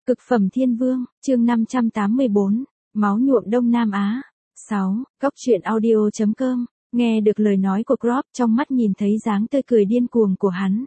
Cực phẩm thiên vương, chương 584, máu nhuộm Đông Nam Á. 6. Góc truyện audio.com, nghe được lời nói của Grob, trong mắt nhìn thấy dáng tươi cười điên cuồng của hắn.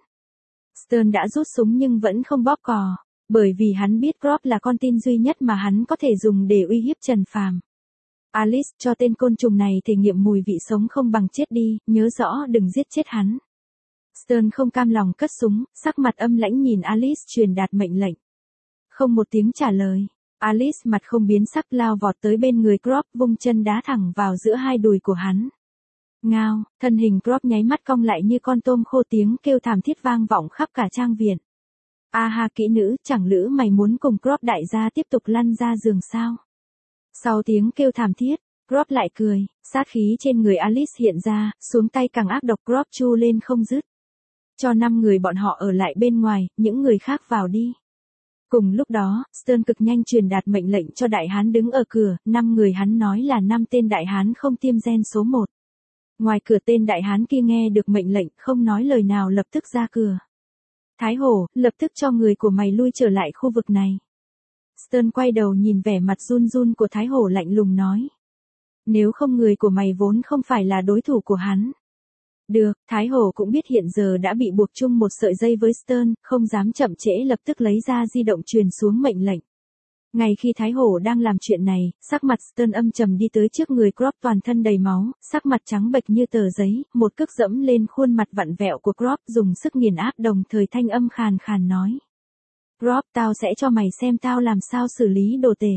Stern đã rút súng nhưng vẫn không bóp cò, bởi vì hắn biết Grob là con tin duy nhất mà hắn có thể dùng để uy hiếp Trần Phàm. Alice, cho tên côn trùng này thể nghiệm mùi vị sống không bằng chết đi, nhớ rõ đừng giết chết hắn. Stern không cam lòng cất súng, sắc mặt âm lãnh nhìn Alice truyền đạt mệnh lệnh. Không một tiếng trả lời, Alice mặt không biến sắc lao vọt tới bên người Grob, vung chân đá thẳng vào giữa hai đùi của hắn. Ngao, thân hình Grob nháy mắt cong lại như con tôm khô, tiếng kêu thảm thiết vang vọng khắp cả trang viện. A ha, kỹ nữ, chẳng lữ mày muốn cùng Grob đại gia tiếp tục lăn ra giường sao? Sau tiếng kêu thảm thiết, Grob lại cười, sát khí trên người Alice hiện ra, xuống tay càng ác độc. Grob chu lên không dứt. Cho 5 người bọn họ ở lại bên ngoài, những người khác vào đi. Cùng lúc đó, Stern cực nhanh truyền đạt mệnh lệnh cho đại hán đứng ở cửa, 5 người hắn nói là 5 tên đại hán không tiêm gen số 1. Ngoài cửa tên đại hán kia nghe được mệnh lệnh, không nói lời nào lập tức ra cửa. Thái Hổ, lập tức cho người của mày lui trở lại khu vực này. Stern quay đầu nhìn vẻ mặt run run của Thái Hổ lạnh lùng nói. Nếu không người của mày vốn không phải là đối thủ của hắn. Được, Thái Hổ cũng biết hiện giờ đã bị buộc chung một sợi dây với Stern, không dám chậm trễ, lập tức lấy ra di động truyền xuống mệnh lệnh. Ngay khi Thái Hổ đang làm chuyện này, sắc mặt Stern âm trầm đi tới trước người Grob, toàn thân đầy máu, sắc mặt trắng bệch như tờ giấy, một cước dẫm lên khuôn mặt vặn vẹo của Grob, dùng sức nghiền áp, đồng thời thanh âm khàn khàn nói. Grob, tao sẽ cho mày xem tao làm sao xử lý đồ tể.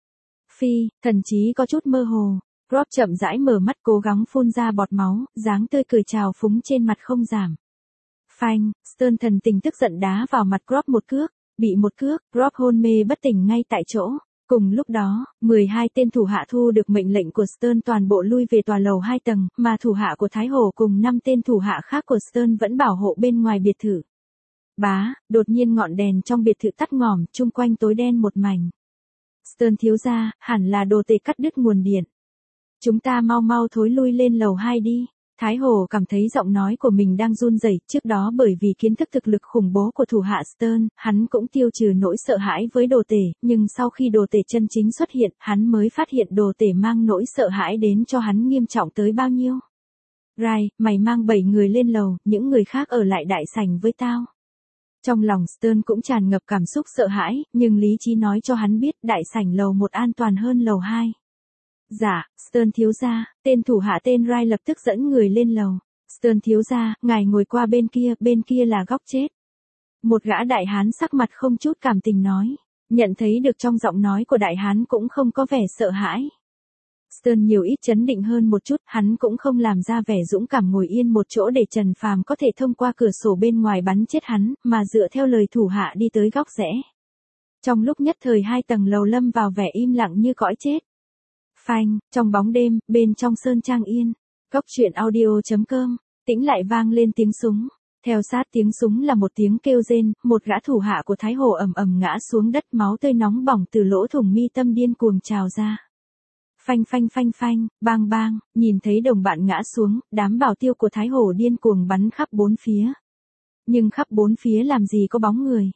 Phi, thần chí có chút mơ hồ. Grob chậm rãi mở mắt, cố gắng phun ra bọt máu, dáng tươi cười trào phúng trên mặt không giảm. Phanh, Stern thần tình tức giận đá vào mặt Grob một cước, bị một cước, Grob hôn mê bất tỉnh ngay tại chỗ. Cùng lúc đó, 12 tên thủ hạ thu được mệnh lệnh của Stern toàn bộ lui về tòa lầu 2 tầng, mà thủ hạ của Thái Hổ cùng 5 tên thủ hạ khác của Stern vẫn bảo hộ bên ngoài biệt thự. Bá, đột nhiên ngọn đèn trong biệt thự tắt ngòm, chung quanh tối đen một mảnh. Stern thiếu gia, hẳn là đồ tể cắt đứt nguồn điện. Chúng ta mau mau thối lui lên lầu 2 đi. Thái Hổ cảm thấy giọng nói của mình đang run rẩy, trước đó bởi vì kiến thức thực lực khủng bố của thủ hạ Stern, hắn cũng tiêu trừ nỗi sợ hãi với đồ tể, nhưng sau khi đồ tể chân chính xuất hiện, hắn mới phát hiện đồ tể mang nỗi sợ hãi đến cho hắn nghiêm trọng tới bao nhiêu. Rai, mày mang 7 người lên lầu, những người khác ở lại đại sảnh với tao. Trong lòng Stern cũng tràn ngập cảm xúc sợ hãi, nhưng lý trí nói cho hắn biết đại sảnh lầu 1 an toàn hơn lầu 2. Dạ, Stern thiếu gia, tên thủ hạ tên Rai lập tức dẫn người lên lầu. Stern thiếu gia, ngài ngồi qua bên kia là góc chết. Một gã đại hán sắc mặt không chút cảm tình nói, nhận thấy được trong giọng nói của đại hán cũng không có vẻ sợ hãi. Stern nhiều ít trấn định hơn một chút, hắn cũng không làm ra vẻ dũng cảm ngồi yên một chỗ để Trần Phàm có thể thông qua cửa sổ bên ngoài bắn chết hắn, mà dựa theo lời thủ hạ đi tới góc rẽ. Trong lúc nhất thời 2 tầng lầu lâm vào vẻ im lặng như cõi chết. Phanh, trong bóng đêm, bên trong sơn trang yên, góc truyện audio.com, tĩnh lại vang lên tiếng súng. Theo sát tiếng súng là một tiếng kêu rên, một gã thủ hạ của Thái Hổ ầm ầm ngã xuống đất, máu tươi nóng bỏng từ lỗ thủng mi tâm điên cuồng trào ra. Phanh phanh phanh phanh, bang bang, nhìn thấy đồng bạn ngã xuống, đám bảo tiêu của Thái Hổ điên cuồng bắn khắp bốn phía. Nhưng khắp bốn phía làm gì có bóng người.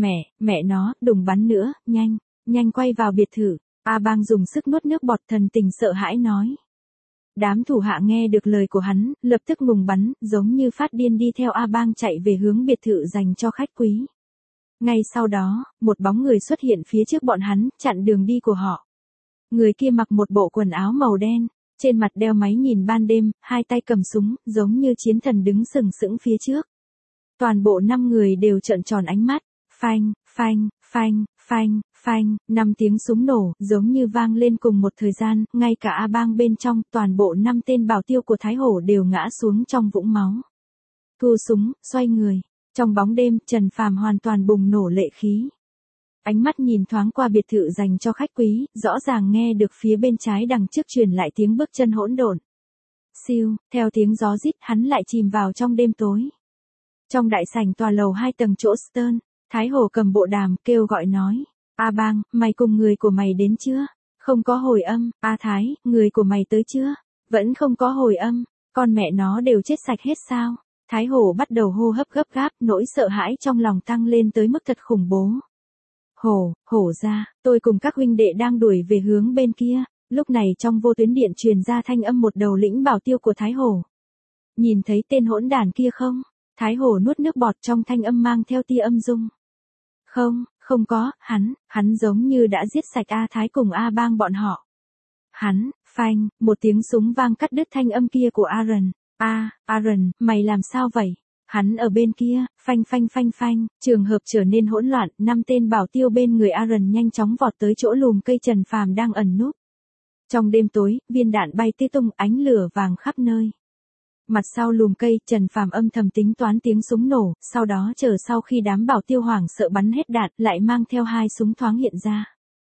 Mẹ nó, đừng bắn nữa, nhanh quay vào biệt thự. A Bang dùng sức nuốt nước bọt, thần tình sợ hãi nói. Đám thủ hạ nghe được lời của hắn, lập tức ngừng bắn, giống như phát điên đi theo A Bang chạy về hướng biệt thự dành cho khách quý. Ngay sau đó, một bóng người xuất hiện phía trước bọn hắn, chặn đường đi của họ. Người kia mặc một bộ quần áo màu đen, trên mặt đeo máy nhìn ban đêm, 2 tay cầm súng, giống như chiến thần đứng sừng sững phía trước. Toàn bộ 5 người đều trợn tròn ánh mắt, phanh, phanh, phanh, phanh, phanh, 5 tiếng súng nổ, giống như vang lên cùng một thời gian, ngay cả A Bang bên trong, toàn bộ 5 tên bảo tiêu của Thái Hổ đều ngã xuống trong vũng máu. Thu súng, xoay người, trong bóng đêm, Trần Phàm hoàn toàn bùng nổ lệ khí. Ánh mắt nhìn thoáng qua biệt thự dành cho khách quý, rõ ràng nghe được phía bên trái đằng trước truyền lại tiếng bước chân hỗn độn. Siêu, theo tiếng gió rít, hắn lại chìm vào trong đêm tối. Trong đại sảnh tòa lầu 2 tầng chỗ Stern, Thái Hổ cầm bộ đàm, kêu gọi nói. A Bang, mày cùng người của mày đến chưa? Không có hồi âm. A Thái, người của mày tới chưa? Vẫn không có hồi âm. Con mẹ nó đều chết sạch hết sao? Thái Hổ bắt đầu hô hấp gấp gáp, nỗi sợ hãi trong lòng tăng lên tới mức thật khủng bố. Hổ ra, tôi cùng các huynh đệ đang đuổi về hướng bên kia, lúc này trong vô tuyến điện truyền ra thanh âm một đầu lĩnh bảo tiêu của Thái Hổ. Nhìn thấy tên hỗn đản kia không? Thái Hổ nuốt nước bọt, trong thanh âm mang theo tia âm dung. Không có, hắn giống như đã giết sạch A Thái cùng A Bang bọn họ. Phanh, một tiếng súng vang cắt đứt thanh âm kia của Aaron. Aaron, mày làm sao vậy? Hắn ở bên kia, phanh, trường hợp trở nên hỗn loạn, 5 tên bảo tiêu bên người Aaron nhanh chóng vọt tới chỗ lùm cây Trần Phàm đang ẩn núp. Trong đêm tối, viên đạn bay tê tung, ánh lửa vàng khắp nơi. Mặt sau lùm cây, Trần Phàm âm thầm tính toán tiếng súng nổ, sau đó chờ sau khi đám bảo tiêu hoảng sợ bắn hết đạn, lại mang theo 2 súng thoáng hiện ra.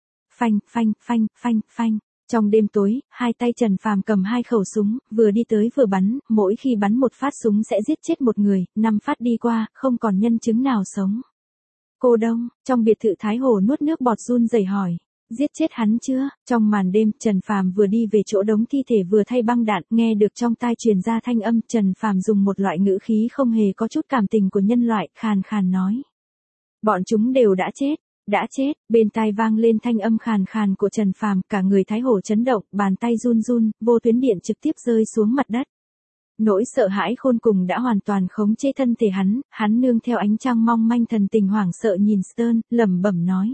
Phanh. Trong đêm tối, hai tay Trần Phàm cầm 2 khẩu súng, vừa đi tới vừa bắn, mỗi khi bắn một phát súng sẽ giết chết một người, 5 phát đi qua, không còn nhân chứng nào sống. Cô Đông, trong biệt thự Thái Hổ nuốt nước bọt run rẩy hỏi. Giết chết hắn chưa? Trong màn đêm, Trần Phàm vừa đi về chỗ đống thi thể vừa thay băng đạn, nghe được trong tai truyền ra thanh âm, Trần Phàm dùng một loại ngữ khí không hề có chút cảm tình của nhân loại, khàn khàn nói. Bọn chúng đều đã chết, bên tai vang lên thanh âm khàn khàn của Trần Phàm, cả người Thái Hổ chấn động, bàn tay run, vô tuyến điện trực tiếp rơi xuống mặt đất. Nỗi sợ hãi khôn cùng đã hoàn toàn khống chế thân thể hắn nương theo ánh trăng mong manh thần tình hoảng sợ nhìn Stern, lẩm bẩm nói.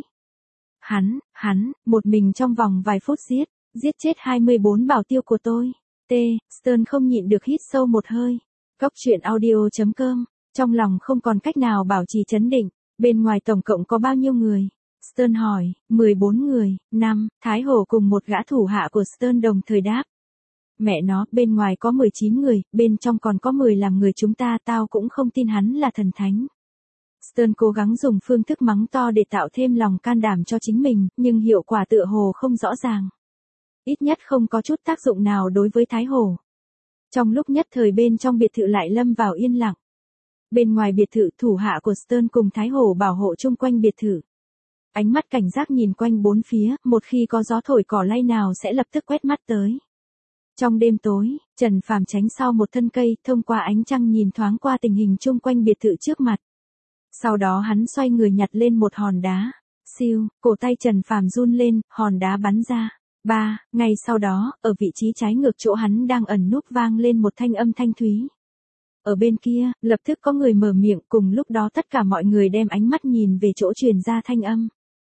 Hắn, một mình trong vòng vài phút giết chết 24 bảo tiêu của tôi. Stern không nhịn được hít sâu một hơi. Góc truyện audio.com, trong lòng không còn cách nào bảo trì trấn định. Bên ngoài tổng cộng có bao nhiêu người? Stern hỏi. 14 người, 5, Thái Hổ cùng một gã thủ hạ của Stern đồng thời đáp. Mẹ nó, bên ngoài có 19 người, bên trong còn có 10 làm người chúng ta, tao cũng không tin hắn là thần thánh. Stern cố gắng dùng phương thức mắng to để tạo thêm lòng can đảm cho chính mình, nhưng hiệu quả tựa hồ không rõ ràng. Ít nhất không có chút tác dụng nào đối với Thái Hổ. Trong lúc nhất thời bên trong biệt thự lại lâm vào yên lặng. Bên ngoài biệt thự, thủ hạ của Stern cùng Thái Hổ bảo hộ chung quanh biệt thự. Ánh mắt cảnh giác nhìn quanh bốn phía, một khi có gió thổi cỏ lay nào sẽ lập tức quét mắt tới. Trong đêm tối, Trần Phàm tránh sau một thân cây, thông qua ánh trăng nhìn thoáng qua tình hình chung quanh biệt thự trước mặt. Sau đó hắn xoay người nhặt lên một hòn đá. Siêu, cổ tay Trần Phàm run lên, hòn đá bắn ra. Ngay sau đó, ở vị trí trái ngược chỗ hắn đang ẩn núp vang lên một thanh âm thanh thúy. Ở bên kia, lập tức có người mở miệng, cùng lúc đó tất cả mọi người đem ánh mắt nhìn về chỗ truyền ra thanh âm.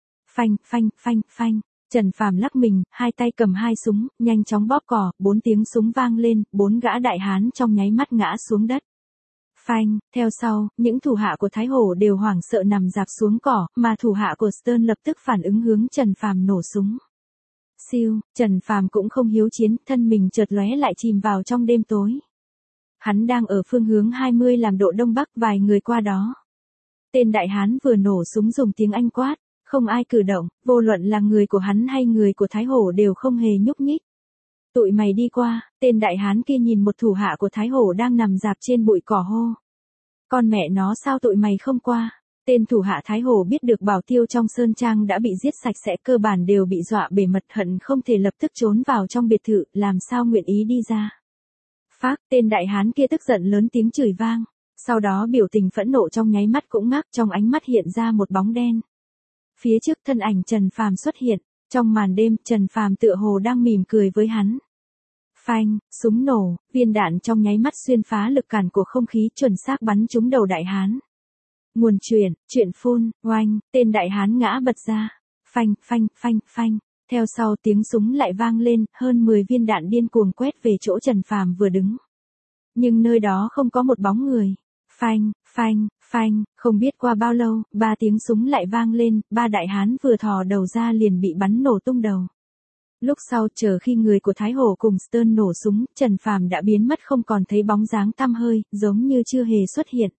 Phanh. Trần Phàm lắc mình, hai tay cầm 2 súng, nhanh chóng bóp cò, 4 tiếng súng vang lên, 4 gã đại hán trong nháy mắt ngã xuống đất. Phanh, theo sau, những thủ hạ của Thái Hổ đều hoảng sợ nằm rạp xuống cỏ, mà thủ hạ của Stern lập tức phản ứng hướng Trần Phàm nổ súng. Siêu, Trần Phàm cũng không hiếu chiến, thân mình chợt lóe lại chìm vào trong đêm tối. Hắn đang ở phương hướng 20 làm độ đông bắc, vài người qua đó. Tên đại hán vừa nổ súng dùng tiếng Anh quát, không ai cử động, vô luận là người của hắn hay người của Thái Hổ đều không hề nhúc nhích. Tụi mày đi qua, tên đại hán kia nhìn một thủ hạ của Thái Hổ đang nằm rạp trên bụi cỏ hô. Con mẹ nó sao tụi mày không qua? Tên thủ hạ Thái Hổ biết được bảo tiêu trong sơn trang đã bị giết sạch sẽ, cơ bản đều bị dọa bể mật, hận không thể lập tức trốn vào trong biệt thự, làm sao nguyện ý đi ra. Phác, tên đại hán kia tức giận lớn tiếng chửi vang. Sau đó biểu tình phẫn nộ trong nháy mắt cũng ngắc, trong ánh mắt hiện ra một bóng đen. Phía trước thân ảnh Trần Phàm xuất hiện, trong màn đêm Trần Phàm tựa hồ đang mỉm cười với hắn. Phanh, súng nổ, viên đạn trong nháy mắt xuyên phá lực cản của không khí, chuẩn xác bắn trúng đầu đại hán. Nguồn chuyện phun, oanh, tên đại hán ngã bật ra. Phanh. Theo sau tiếng súng lại vang lên, hơn 10 viên đạn điên cuồng quét về chỗ Trần Phàm vừa đứng. Nhưng nơi đó không có một bóng người. Phanh, không biết qua bao lâu, 3 tiếng súng lại vang lên, 3 đại hán vừa thò đầu ra liền bị bắn nổ tung đầu. Lúc sau chờ khi người của Thái Hổ cùng Stern nổ súng, Trần Phàm đã biến mất không còn thấy bóng dáng tăm hơi, giống như chưa hề xuất hiện.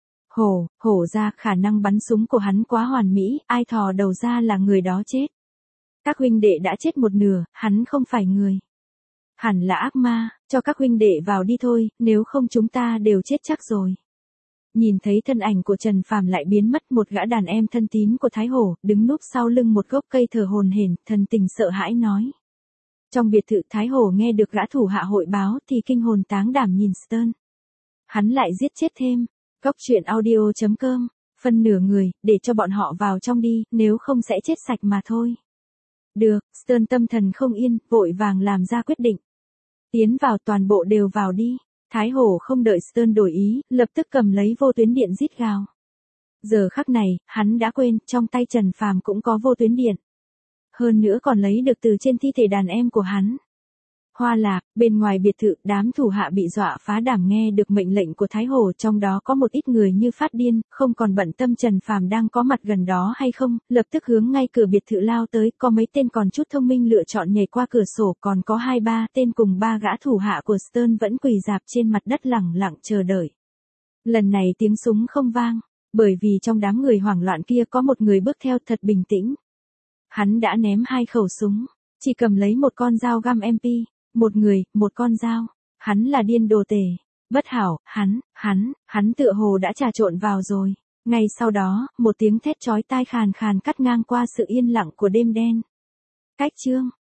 Hổ ra, khả năng bắn súng của hắn quá hoàn mỹ, ai thò đầu ra là người đó chết. Các huynh đệ đã chết một nửa, hắn không phải người. Hẳn là ác ma, cho các huynh đệ vào đi thôi, nếu không chúng ta đều chết chắc rồi. Nhìn thấy thân ảnh của Trần Phàm lại biến mất, một gã đàn em thân tín của Thái Hổ, đứng núp sau lưng một gốc cây thở hổn hển, thần tình sợ hãi nói. Trong biệt thự Thái Hổ nghe được gã thủ hạ hội báo thì kinh hồn táng đảm nhìn Stern. Hắn lại giết chết thêm. Góc truyện audio.com phân nửa người, để cho bọn họ vào trong đi, nếu không sẽ chết sạch mà thôi. Được, Stern tâm thần không yên, vội vàng làm ra quyết định. Tiến vào, toàn bộ đều vào đi. Thái Hổ không đợi Stern đổi ý, lập tức cầm lấy vô tuyến điện rít gào. Giờ khắc này, hắn đã quên, trong tay Trần Phàm cũng có vô tuyến điện. Hơn nữa còn lấy được từ trên thi thể đàn em của hắn. Hoa Lạc, bên ngoài biệt thự, đám thủ hạ bị dọa phá đảm nghe được mệnh lệnh của Thái Hổ, trong đó có một ít người như phát điên, không còn bận tâm Trần Phàm đang có mặt gần đó hay không, lập tức hướng ngay cửa biệt thự lao tới, có mấy tên còn chút thông minh lựa chọn nhảy qua cửa sổ, còn có 2-3 tên cùng 3 gã thủ hạ của Stern vẫn quỳ rạp trên mặt đất lẳng lặng chờ đợi. Lần này tiếng súng không vang, bởi vì trong đám người hoảng loạn kia có một người bước theo thật bình tĩnh. Hắn đã ném 2 khẩu súng, chỉ cầm lấy một con dao găm MP. Một người, một con dao. Hắn là điên đồ tể. Bất hảo, hắn tựa hồ đã trà trộn vào rồi. Ngay sau đó, một tiếng thét chói tai khàn khàn cắt ngang qua sự yên lặng của đêm đen. Cách chương